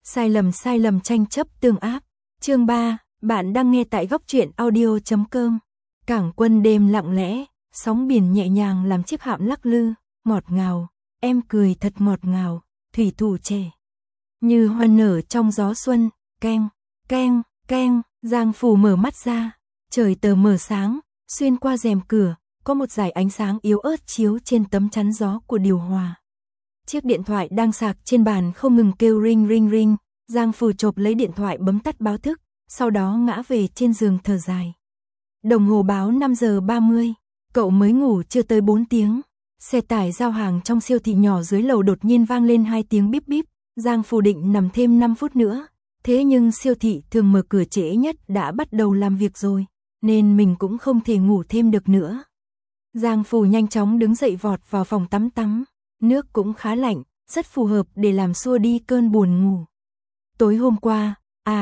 Sai lầm tranh chấp tương ác. Chương 3, bạn đang nghe tại góc truyện audio.com. Cảng Quân đêm lặng lẽ, sóng biển nhẹ nhàng làm chiếc hạm lắc lư, ngọt ngào, em cười thật ngọt ngào, thủy thủ trẻ. Như hoa nở trong gió xuân, keng, keng, keng, Giang Phủ mở mắt ra, trời tờ mờ sáng, xuyên qua rèm cửa, có một dải ánh sáng yếu ớt chiếu trên tấm chắn gió của điều hòa. Chiếc điện thoại đang sạc trên bàn không ngừng kêu ring ring ring, Giang Phủ chộp lấy điện thoại bấm tắt báo thức, sau đó ngã về trên giường thở dài. Đồng hồ báo 5 giờ 30, cậu mới ngủ chưa tới 4 tiếng. Xe tải giao hàng trong siêu thị nhỏ dưới lầu đột nhiên vang lên 2 tiếng bíp bíp, Giang Phủ định nằm thêm 5 phút nữa. Thế nhưng siêu thị thường mở cửa trễ nhất đã bắt đầu làm việc rồi, nên mình cũng không thể ngủ thêm được nữa. Giang Phủ nhanh chóng đứng dậy vọt vào phòng tắm. Nước cũng khá lạnh, rất phù hợp để làm xua đi cơn buồn ngủ. Tối hôm qua,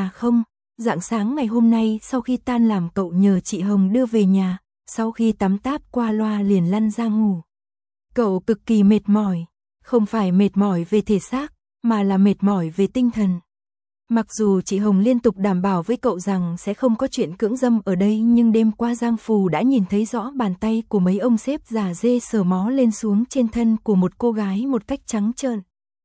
rạng sáng ngày hôm nay sau khi tan làm cậu nhờ chị Hồng đưa về nhà, sau khi tắm táp qua loa liền lăn ra ngủ. Cậu cực kỳ mệt mỏi, không phải mệt mỏi về thể xác, mà là mệt mỏi về tinh thần. Mặc dù chị Hồng liên tục đảm bảo với cậu rằng sẽ không có chuyện cưỡng dâm ở đây, nhưng đêm qua Giang Phủ đã nhìn thấy rõ bàn tay của mấy ông sếp già dê sờ mó lên xuống trên thân của một cô gái một cách trắng trợn.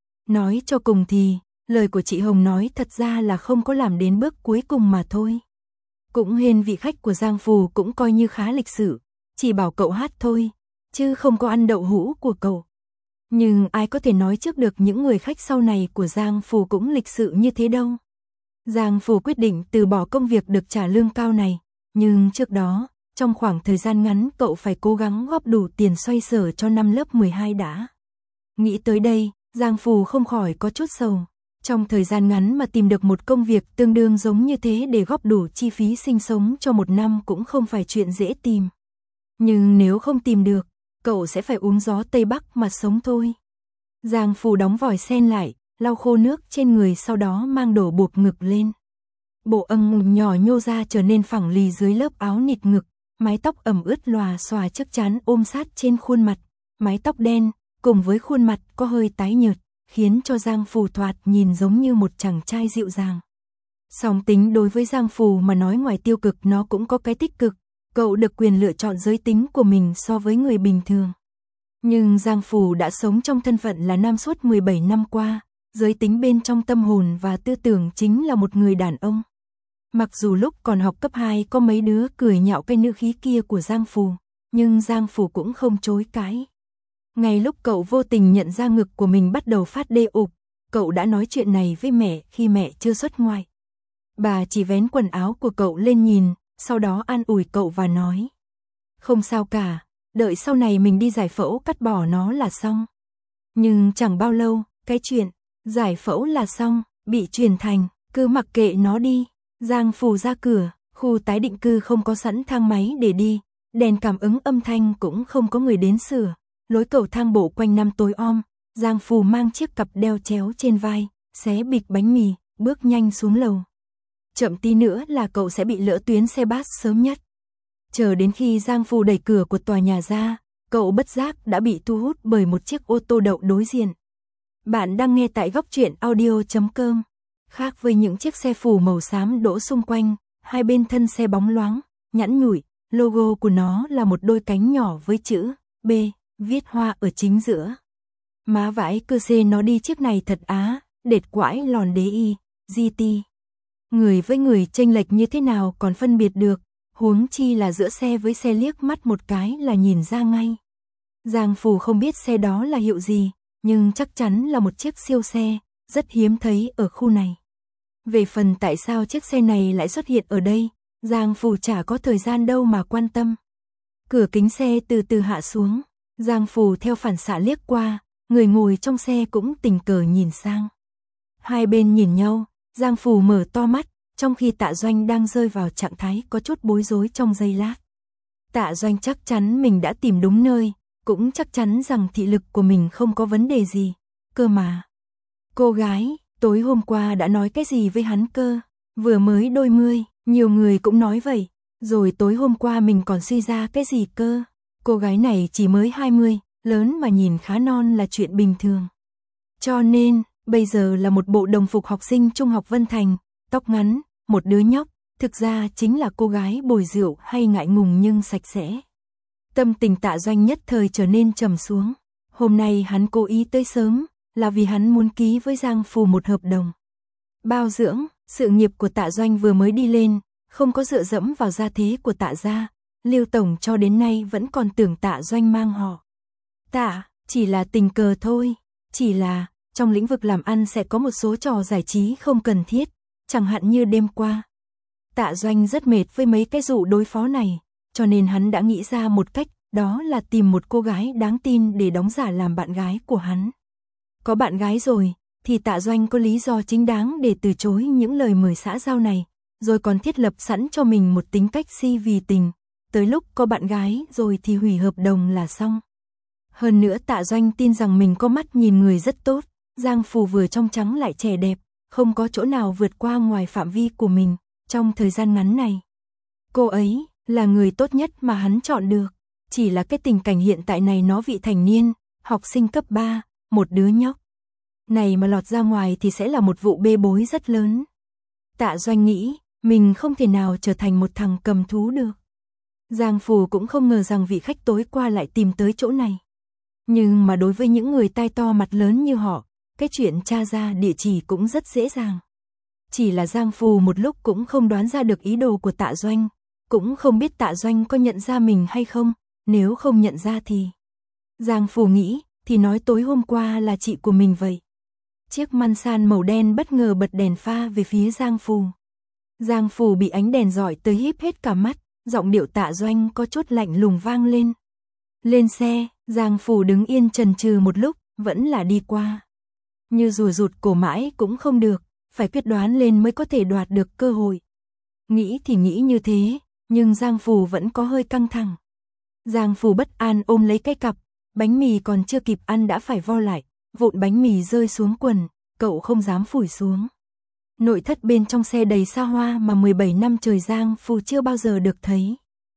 Nói cho cùng thì, lời của chị Hồng nói thật ra là không có làm đến bước cuối cùng mà thôi. Cũng hên vị khách của Giang Phủ cũng coi như khá lịch sự, chỉ bảo cậu hát thôi, chứ không có ăn đậu hũ của cậu. Nhưng ai có thể nói trước được những người khách sau này của Giang Phủ cũng lịch sự như thế đâu. Giang Phủ quyết định từ bỏ công việc được trả lương cao này, nhưng trước đó, trong khoảng thời gian ngắn cậu phải cố gắng góp đủ tiền xoay sở cho năm lớp 12 đã. Nghĩ tới đây, Giang Phủ không khỏi có chút sầu. Trong thời gian ngắn mà tìm được một công việc tương đương giống như thế để góp đủ chi phí sinh sống cho một năm cũng không phải chuyện dễ tìm. Nhưng nếu không tìm được, cậu sẽ phải uống gió Tây Bắc mà sống thôi. Giang Phủ đóng vòi sen lại, lau khô nước trên người sau đó mang đổ bột ngực lên. Bộ âng nhỏ nhô ra trở nên phẳng lì dưới lớp áo nịt ngực, mái tóc ẩm ướt lòa xòa trước trán ôm sát trên khuôn mặt, mái tóc đen, cùng với khuôn mặt có hơi tái nhợt, khiến cho Giang Phủ thoạt nhìn giống như một chàng trai dịu dàng. Song tính đối với Giang Phủ mà nói ngoài tiêu cực nó cũng có cái tích cực, cậu được quyền lựa chọn giới tính của mình so với người bình thường. Nhưng Giang Phủ đã sống trong thân phận là nam suốt 17 năm qua, giới tính bên trong tâm hồn và tư tưởng chính là một người đàn ông. Mặc dù lúc còn học cấp 2 có mấy đứa cười nhạo cái nữ khí kia của Giang Phủ, nhưng Giang Phủ cũng không chối cãi. Ngay lúc cậu vô tình nhận ra ngực của mình bắt đầu phát đê ục, cậu đã nói chuyện này với mẹ khi mẹ chưa xuất ngoại. Bà chỉ vén quần áo của cậu lên nhìn, sau đó an ủi cậu và nói: "Không sao cả, đợi sau này mình đi giải phẫu cắt bỏ nó là xong." Nhưng chẳng bao lâu, cái chuyện giải phẫu là xong bị truyền thành cứ mặc kệ nó đi. Giang Phủ ra cửa, khu tái định cư không có sẵn thang máy để đi, đèn cảm ứng âm thanh cũng không có người đến sửa. Lối cầu thang bộ quanh năm tối om, Giang Phủ mang chiếc cặp đeo chéo trên vai, xé bịch bánh mì, bước nhanh xuống lầu. Chậm tí nữa là cậu sẽ bị lỡ tuyến xe bus sớm nhất. Chờ đến khi Giang Phủ đẩy cửa của tòa nhà ra, cậu bất giác đã bị thu hút bởi một chiếc ô tô đậu đối diện. Bạn đang nghe tại góc truyện audio.com. Khác với những chiếc xe phủ màu xám đỗ xung quanh, hai bên thân xe bóng loáng, nhẵn nhụi, logo của nó là một đôi cánh nhỏ với chữ B, viết hoa ở chính giữa. Má vãi cơ xê nó đi chiếc này thật á, đệt quãi lòn đế y, GT. Người với người chênh lệch như thế nào còn phân biệt được, huống chi là giữa xe với xe liếc mắt một cái là nhìn ra ngay. Giang Phủ không biết xe đó là hiệu gì, nhưng chắc chắn là một chiếc siêu xe, rất hiếm thấy ở khu này. Về phần tại sao chiếc xe này lại xuất hiện ở đây, Giang Phủ chả có thời gian đâu mà quan tâm. Cửa kính xe từ từ hạ xuống, Giang Phủ theo phản xạ liếc qua, người ngồi trong xe cũng tình cờ nhìn sang. Hai bên nhìn nhau, Giang Phủ mở to mắt, trong khi Tạ Doanh đang rơi vào trạng thái có chút bối rối trong giây lát. Tạ Doanh chắc chắn mình đã tìm đúng nơi, cũng chắc chắn rằng thị lực của mình không có vấn đề gì. Cơ mà, cô gái, tối hôm qua đã nói cái gì với hắn cơ? Vừa mới đôi mươi, nhiều người cũng nói vậy. Rồi tối hôm qua mình còn suy ra cái gì cơ? Cô gái này chỉ mới 20, lớn mà nhìn khá non là chuyện bình thường. Cho nên, bây giờ là một bộ đồng phục học sinh trung học Vân Thành, tóc ngắn, một đứa nhóc, thực ra chính là cô gái bồi rượu hay ngại ngùng nhưng sạch sẽ. Tâm tình Tạ Doanh nhất thời trở nên trầm xuống. Hôm nay hắn cố ý tới sớm, là vì hắn muốn ký với Giang Phù một hợp đồng bao dưỡng. Sự nghiệp của Tạ Doanh vừa mới đi lên, không có dựa dẫm vào gia thế của Tạ gia, Lưu tổng cho đến nay vẫn còn tưởng Tạ Doanh mang họ Tạ, chỉ là tình cờ thôi, chỉ là trong lĩnh vực làm ăn sẽ có một số trò giải trí không cần thiết, chẳng hạn như đêm qua. Tạ Doanh rất mệt với mấy cái dụ đối phó này, cho nên hắn đã nghĩ ra một cách, đó là tìm một cô gái đáng tin để đóng giả làm bạn gái của hắn. Có bạn gái rồi, thì Tạ Doanh có lý do chính đáng để từ chối những lời mời xã giao này, rồi còn thiết lập sẵn cho mình một tính cách si vì tình, tới lúc có bạn gái rồi thì hủy hợp đồng là xong. Hơn nữa Tạ Doanh tin rằng mình có mắt nhìn người rất tốt, Giang Phù vừa trong trắng lại trẻ đẹp, không có chỗ nào vượt qua ngoài phạm vi của mình, trong thời gian ngắn này. Cô ấy là người tốt nhất mà hắn chọn được, chỉ là cái tình cảnh hiện tại này nó vị thành niên, học sinh cấp 3, một đứa nhóc. Này mà lọt ra ngoài thì sẽ là một vụ bê bối rất lớn. Tạ Doanh nghĩ, mình không thể nào trở thành một thằng cầm thú được. Giang Phù cũng không ngờ rằng vị khách tối qua lại tìm tới chỗ này. Nhưng mà đối với những người tai to mặt lớn như họ, cái chuyện tra ra địa chỉ cũng rất dễ dàng. Chỉ là Giang Phù một lúc cũng không đoán ra được ý đồ của Tạ Doanh, cũng không biết Tạ Doanh có nhận ra mình hay không, nếu không nhận ra thì... Giang Phù nghĩ, thì nói tối hôm qua là chị của mình vậy. Chiếc Mansan màu đen bất ngờ bật đèn pha về phía Giang Phù. Giang Phù bị ánh đèn rọi tới híp hết cả mắt, giọng điệu Tạ Doanh có chút lạnh lùng vang lên. Lên xe, Giang Phù đứng yên chần chừ một lúc, vẫn là đi qua. Như rùa rụt cổ mãi cũng không được, phải quyết đoán lên mới có thể đoạt được cơ hội. Nghĩ thì nghĩ như thế, nhưng Giang Phù vẫn có hơi căng thẳng. Giang Phù bất an ôm lấy cái cặp, bánh mì còn chưa kịp ăn đã phải vo lại, vụn bánh mì rơi xuống quần, cậu không dám phủi xuống. Nội thất bên trong xe đầy xa hoa mà 17 năm trời Giang Phù chưa bao giờ được thấy.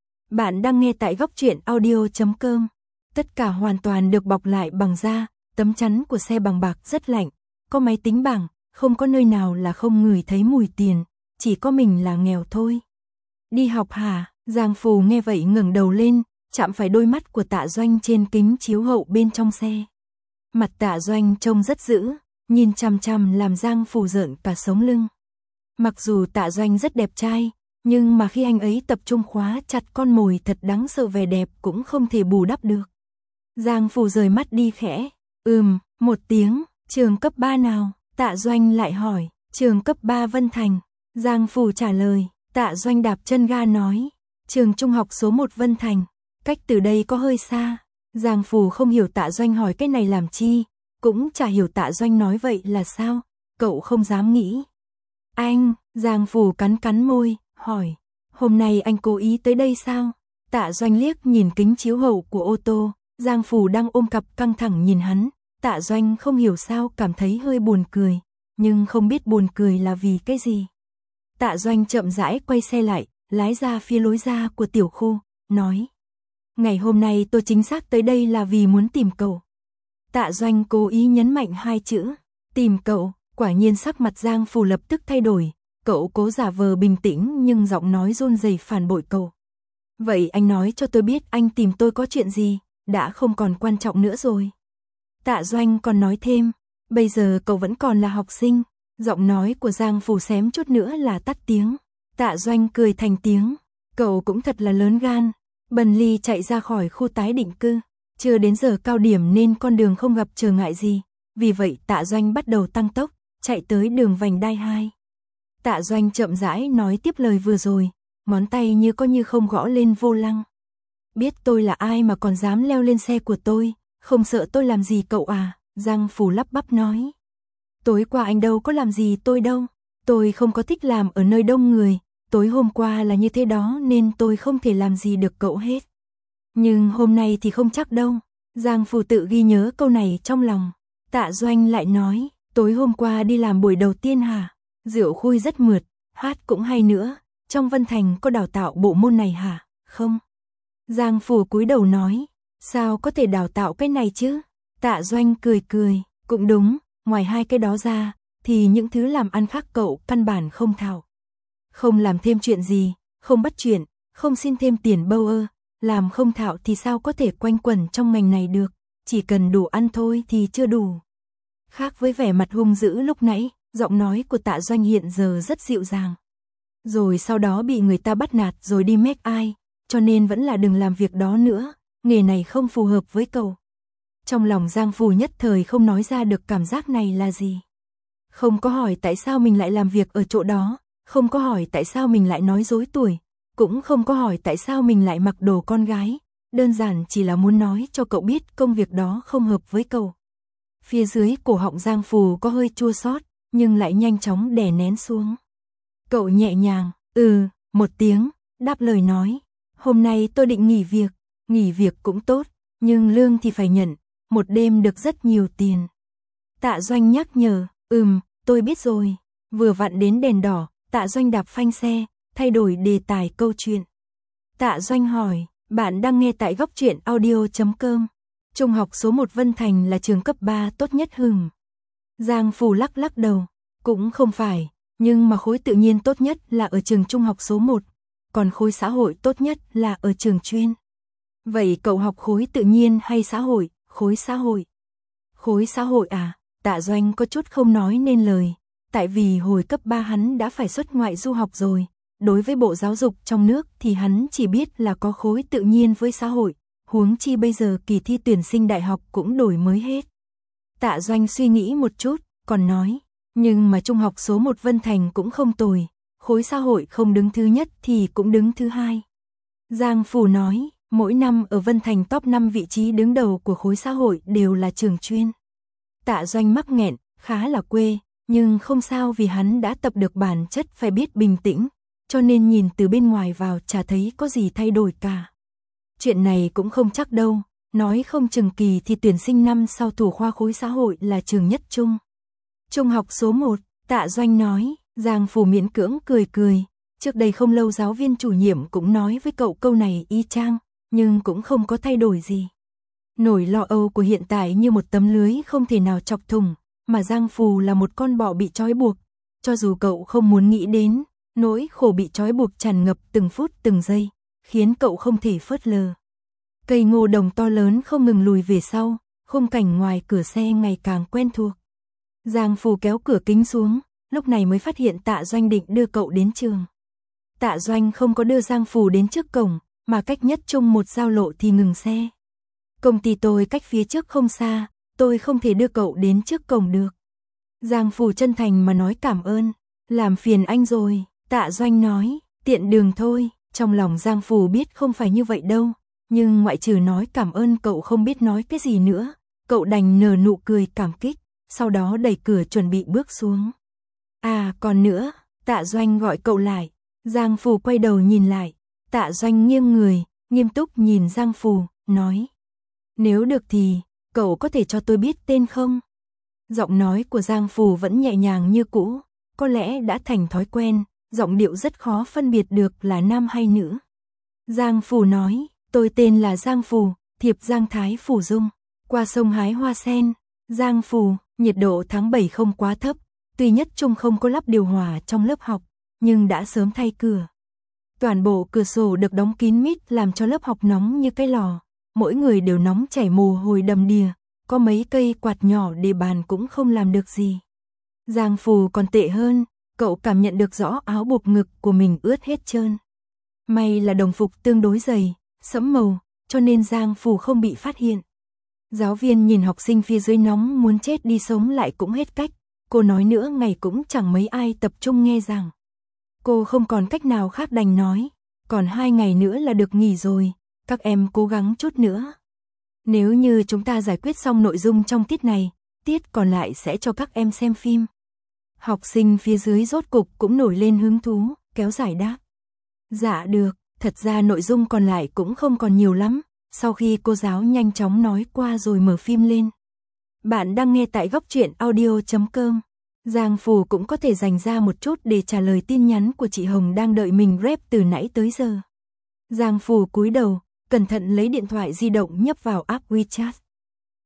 Bạn đang nghe tại góc truyện audio.com. Tất cả hoàn toàn được bọc lại bằng da, tấm chắn của xe bằng bạc rất lạnh, có máy tính bảng, không có nơi nào là không ngửi thấy mùi tiền, chỉ có mình là nghèo thôi. Đi học hả? Giang Phù nghe vậy ngẩng đầu lên, chạm phải đôi mắt của Tạ Doanh trên kính chiếu hậu bên trong xe. Mặt Tạ Doanh trông rất dữ, nhìn chằm chằm làm Giang Phù rợn cả sống lưng. Mặc dù Tạ Doanh rất đẹp trai, nhưng mà khi anh ấy tập trung khóa chặt con mồi thật đáng sợ vẻ đẹp cũng không thể bù đắp được. Giang Phù rời mắt đi khẽ, một tiếng, trường cấp 3 nào? Tạ Doanh lại hỏi, trường cấp 3 Vân Thành. Giang Phù trả lời, Tạ Doanh đạp chân ga nói, trường trung học số 1 Vân Thành, cách từ đây có hơi xa. Giang Phù không hiểu Tạ Doanh hỏi cái này làm chi, cũng chả hiểu Tạ Doanh nói vậy là sao, cậu không dám nghĩ. Anh, Giang Phù cắn môi, hỏi, hôm nay anh cố ý tới đây sao? Tạ Doanh liếc nhìn kính chiếu hậu của ô tô, Giang Phù đang ôm cặp căng thẳng nhìn hắn, Tạ Doanh không hiểu sao cảm thấy hơi buồn cười, nhưng không biết buồn cười là vì cái gì. Tạ Doanh chậm rãi quay xe lại, lái ra phía lối ra của tiểu khu, nói, ngày hôm nay tôi chính xác tới đây là vì muốn tìm cậu. Tạ Doanh cố ý nhấn mạnh hai chữ, tìm cậu, quả nhiên sắc mặt Giang Phù lập tức thay đổi, cậu cố giả vờ bình tĩnh nhưng giọng nói run rẩy phản bội cậu. Vậy anh nói cho tôi biết anh tìm tôi có chuyện gì, đã không còn quan trọng nữa rồi. Tạ Doanh còn nói thêm, bây giờ cậu vẫn còn là học sinh, giọng nói của Giang Phù xém chút nữa là tắt tiếng. Tạ Doanh cười thành tiếng, cậu cũng thật là lớn gan. Bần Ly chạy ra khỏi khu tái định cư, chưa đến giờ cao điểm nên con đường không gặp trở ngại gì, vì vậy Tạ Doanh bắt đầu tăng tốc, chạy tới đường vành đai 2. Tạ Doanh chậm rãi nói tiếp lời vừa rồi, ngón tay như có như không gõ lên vô lăng. Biết tôi là ai mà còn dám leo lên xe của tôi, không sợ tôi làm gì cậu à? Giang Phù lắp bắp nói. Tối qua anh đâu có làm gì tôi đâu, tôi không có thích làm ở nơi đông người, tối hôm qua là như thế đó nên tôi không thể làm gì được cậu hết. Nhưng hôm nay thì không chắc đâu. Giang Phù tự ghi nhớ câu này trong lòng. Tạ Doanh lại nói, tối hôm qua đi làm buổi đầu tiên hả? Rượu khui rất mượt, hát cũng hay nữa, trong Vân Thành có đào tạo bộ môn này hả? Không. Giang Phù cúi đầu nói, sao có thể đào tạo cái này chứ? Tạ Doanh cười, cũng đúng, ngoài hai cái đó ra, thì những thứ làm ăn khác cậu căn bản không thạo. Không làm thêm chuyện gì, không bắt chuyện, không xin thêm tiền bâu ơ, làm không thạo thì sao có thể quanh quẩn trong ngành này được, chỉ cần đủ ăn thôi thì chưa đủ. Khác với vẻ mặt hung dữ lúc nãy, giọng nói của Tạ Doanh hiện giờ rất dịu dàng. Rồi sau đó bị người ta bắt nạt rồi đi mét ai, cho nên vẫn là đừng làm việc đó nữa, nghề này không phù hợp với cậu. Trong lòng Giang Phù nhất thời không nói ra được cảm giác này là gì. Không có hỏi tại sao mình lại làm việc ở chỗ đó, không có hỏi tại sao mình lại nói dối tuổi, cũng không có hỏi tại sao mình lại mặc đồ con gái, đơn giản chỉ là muốn nói cho cậu biết công việc đó không hợp với cậu. Phía dưới cổ họng Giang Phù có hơi chua xót, nhưng lại nhanh chóng đè nén xuống. Cậu nhẹ nhàng, một tiếng, đáp lời nói, hôm nay tôi định nghỉ việc cũng tốt, nhưng lương thì phải nhận, một đêm được rất nhiều tiền. Tạ Doanh nhắc nhở, tôi biết rồi. Vừa vặn đến đèn đỏ, Tạ Doanh đạp phanh xe, thay đổi đề tài câu chuyện. Tạ Doanh hỏi, bạn đang nghe tại góc truyện audio.com. Trung học số 1 Vân Thành là trường cấp 3 tốt nhất hừng. Giang Phù lắc lắc đầu, cũng không phải, nhưng mà khối tự nhiên tốt nhất là ở trường trung học số 1, còn khối xã hội tốt nhất là ở trường chuyên. Vậy cậu học khối tự nhiên hay xã hội? Khối xã hội. Khối xã hội à? Tạ Doanh có chút không nói nên lời, tại vì hồi cấp 3 hắn đã phải xuất ngoại du học rồi, đối với bộ giáo dục trong nước thì hắn chỉ biết là có khối tự nhiên với xã hội, huống chi bây giờ kỳ thi tuyển sinh đại học cũng đổi mới hết. Tạ Doanh suy nghĩ một chút, còn nói, nhưng mà trung học số 1 Vân Thành cũng không tồi, khối xã hội không đứng thứ nhất thì cũng đứng thứ hai. Giang Phù nói, mỗi năm ở Vân Thành top 5 vị trí đứng đầu của khối xã hội đều là trường chuyên. Tạ Doanh mắc nghẹn, khá là quê, nhưng không sao vì hắn đã tập được bản chất phải biết bình tĩnh, cho nên nhìn từ bên ngoài vào chả thấy có gì thay đổi cả. Chuyện này cũng không chắc đâu, nói không chừng kỳ thì tuyển sinh năm sau thủ khoa khối xã hội là trường nhất trung. Trung học số 1, Tạ Doanh nói, Giang Phù miễn cưỡng cười, trước đây không lâu giáo viên chủ nhiệm cũng nói với cậu câu này y chang, nhưng cũng không có thay đổi gì. Nỗi lo âu của hiện tại như một tấm lưới không thể nào chọc thủng, mà Giang Phù là một con bọ bị trói buộc, cho dù cậu không muốn nghĩ đến, nỗi khổ bị trói buộc tràn ngập từng phút từng giây, khiến cậu không thể phớt lờ. Cây ngô đồng to lớn không ngừng lùi về sau, khung cảnh ngoài cửa xe ngày càng quen thuộc. Giang Phù kéo cửa kính xuống, lúc này mới phát hiện Tạ Doanh định đưa cậu đến trường. Tạ Doanh không có đưa Giang Phù đến trước cổng, mà cách nhất trung một giao lộ thì ngừng xe. Công ty tôi cách phía trước không xa, tôi không thể đưa cậu đến trước cổng được. Giang Phù chân thành mà nói cảm ơn, làm phiền anh rồi. Tạ Doanh nói, tiện đường thôi, trong lòng Giang Phù biết không phải như vậy đâu, nhưng ngoại trừ nói cảm ơn cậu không biết nói cái gì nữa, cậu đành nở nụ cười cảm kích, sau đó đẩy cửa chuẩn bị bước xuống. À còn nữa, Tạ Doanh gọi cậu lại, Giang Phù quay đầu nhìn lại, Tạ Doanh nghiêng người, nghiêm túc nhìn Giang Phù, nói, nếu được thì, cậu có thể cho tôi biết tên không? Giọng nói của Giang Phù vẫn nhẹ nhàng như cũ, có lẽ đã thành thói quen, giọng điệu rất khó phân biệt được là nam hay nữ. Giang Phù nói, tôi tên là Giang Phù, thiệp Giang Thái Phù Dung, qua sông hái hoa sen. Giang Phù, nhiệt độ tháng 7 không quá thấp, tuy nhất trung không có lắp điều hòa trong lớp học, nhưng đã sớm thay cửa. Toàn bộ cửa sổ được đóng kín mít làm cho lớp học nóng như cái lò, mỗi người đều nóng chảy mồ hôi đầm đìa, có mấy cây quạt nhỏ để bàn cũng không làm được gì. Giang Phù còn tệ hơn, cậu cảm nhận được rõ áo buộc ngực của mình ướt hết trơn. May là đồng phục tương đối dày, sẫm màu, cho nên Giang Phù không bị phát hiện. Giáo viên nhìn học sinh phía dưới nóng muốn chết đi sống lại cũng hết cách, cô nói nữa ngày cũng chẳng mấy ai tập trung nghe giảng. Cô không còn cách nào khác đành nói, còn 2 ngày nữa là được nghỉ rồi, các em cố gắng chút nữa. Nếu như chúng ta giải quyết xong nội dung trong tiết này, tiết còn lại sẽ cho các em xem phim. Học sinh phía dưới rốt cục cũng nổi lên hứng thú, kéo giải đáp. Dạ được, thật ra nội dung còn lại cũng không còn nhiều lắm, sau khi cô giáo nhanh chóng nói qua rồi mở phim lên. Bạn đang nghe tại góc truyện audio.com. Giang Phù cũng có thể dành ra một chút để trả lời tin nhắn của chị Hồng đang đợi mình rep từ nãy tới giờ. Giang Phù cúi đầu, cẩn thận lấy điện thoại di động nhấp vào app WeChat.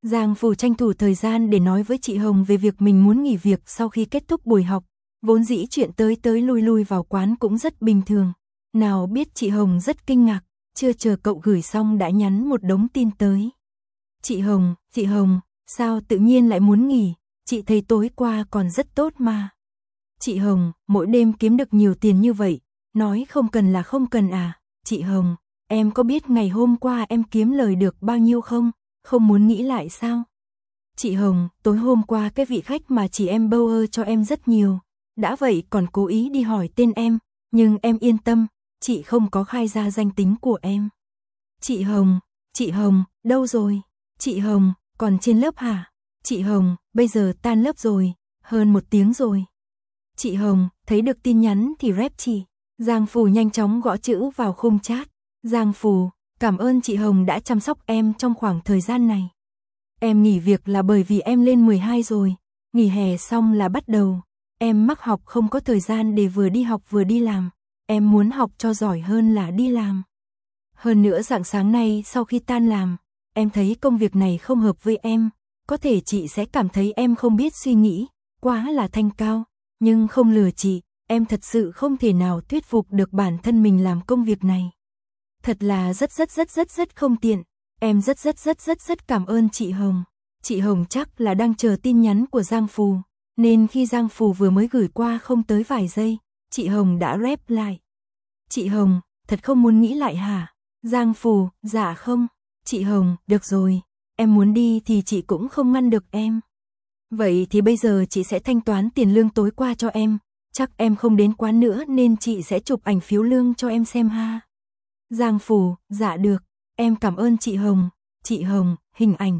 Giang Phù tranh thủ thời gian để nói với chị Hồng về việc mình muốn nghỉ việc sau khi kết thúc buổi học, vốn dĩ chuyện tới tới lui lui vào quán cũng rất bình thường. Nào biết chị Hồng rất kinh ngạc, chưa chờ cậu gửi xong đã nhắn một đống tin tới. Chị Hồng, sao tự nhiên lại muốn nghỉ, chị thấy tối qua còn rất tốt mà. Chị Hồng, mỗi đêm kiếm được nhiều tiền như vậy, nói không cần là không cần à. Chị Hồng, em có biết ngày hôm qua em kiếm lời được bao nhiêu không? Không muốn nghĩ lại sao? Chị Hồng, tối hôm qua cái vị khách mà chị em bâu ơ cho em rất nhiều. Đã vậy còn cố ý đi hỏi tên em, nhưng em yên tâm, chị không có khai ra danh tính của em. Chị Hồng, đâu rồi? Chị Hồng, còn trên lớp hả? Chị Hồng, bây giờ tan lớp rồi, hơn 1 tiếng rồi. Chị Hồng, thấy được tin nhắn thì rep chị. Giang Phù nhanh chóng gõ chữ vào khung chat. Giang Phù, cảm ơn chị Hồng đã chăm sóc em trong khoảng thời gian này. Em nghỉ việc là bởi vì em lên 12 rồi, nghỉ hè xong là bắt đầu. Em mắc học không có thời gian để vừa đi học vừa đi làm. Em muốn học cho giỏi hơn là đi làm. Hơn nữa rạng sáng nay sau khi tan làm, em thấy công việc này không hợp với em. Có thể chị sẽ cảm thấy em không biết suy nghĩ, quá là thanh cao. Nhưng không lừa chị, em thật sự không thể nào thuyết phục được bản thân mình làm công việc này. Thật là rất không tiện. Em rất cảm ơn chị Hồng. Chị Hồng chắc là đang chờ tin nhắn của Giang Phù, nên khi Giang Phù vừa mới gửi qua không tới vài giây, chị Hồng đã rep lại. Chị Hồng, thật không muốn nghĩ lại hả? Giang Phù, dạ không. Chị Hồng, được rồi, em muốn đi thì chị cũng không ngăn được em. Vậy thì bây giờ chị sẽ thanh toán tiền lương tối qua cho em, chắc em không đến quán nữa nên chị sẽ chụp ảnh phiếu lương cho em xem ha. Giang Phù, dạ được, em cảm ơn chị Hồng. Chị Hồng, hình ảnh.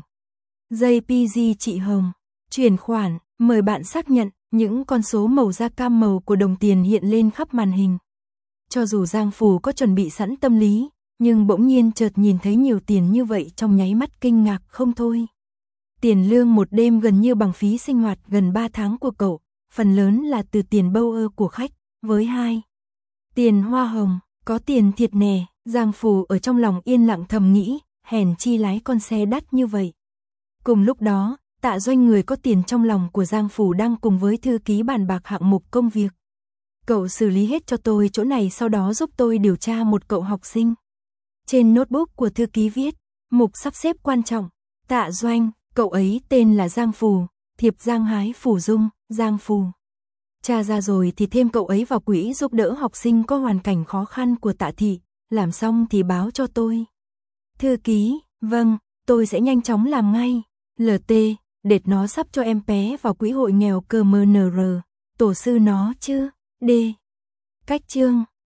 JPG chị Hồng, chuyển khoản, mời bạn xác nhận, những con số màu da cam màu của đồng tiền hiện lên khắp màn hình. Cho dù Giang Phù có chuẩn bị sẵn tâm lý, nhưng bỗng nhiên chợt nhìn thấy nhiều tiền như vậy trong nháy mắt kinh ngạc không thôi. Tiền lương một đêm gần như bằng phí sinh hoạt gần 3 tháng của cậu, phần lớn là từ tiền bâu ơ của khách, với tiền hoa hồng, có tiền thiệt nè. Giang Phù ở trong lòng yên lặng thầm nghĩ, hèn chi lái con xe đắt như vậy. Cùng lúc đó, Tạ Doanh người có tiền trong lòng của Giang Phù đang cùng với thư ký bàn bạc hạng mục công việc. Cậu xử lý hết cho tôi chỗ này, sau đó giúp tôi điều tra một cậu học sinh. Trên notebook của thư ký viết, mục sắp xếp quan trọng, Tạ Doanh, cậu ấy tên là Giang Phù, thiệp Giang Hái Phù Dung, Giang Phù. Tra ra rồi thì thêm cậu ấy vào quỹ giúp đỡ học sinh có hoàn cảnh khó khăn của Tạ thị, làm xong thì báo cho tôi. Thư ký, vâng, tôi sẽ nhanh chóng làm ngay. LT, đệt nó sắp cho em bé vào quỹ hội nghèo CMNR, tổ sư nó chứ. D. Cách chương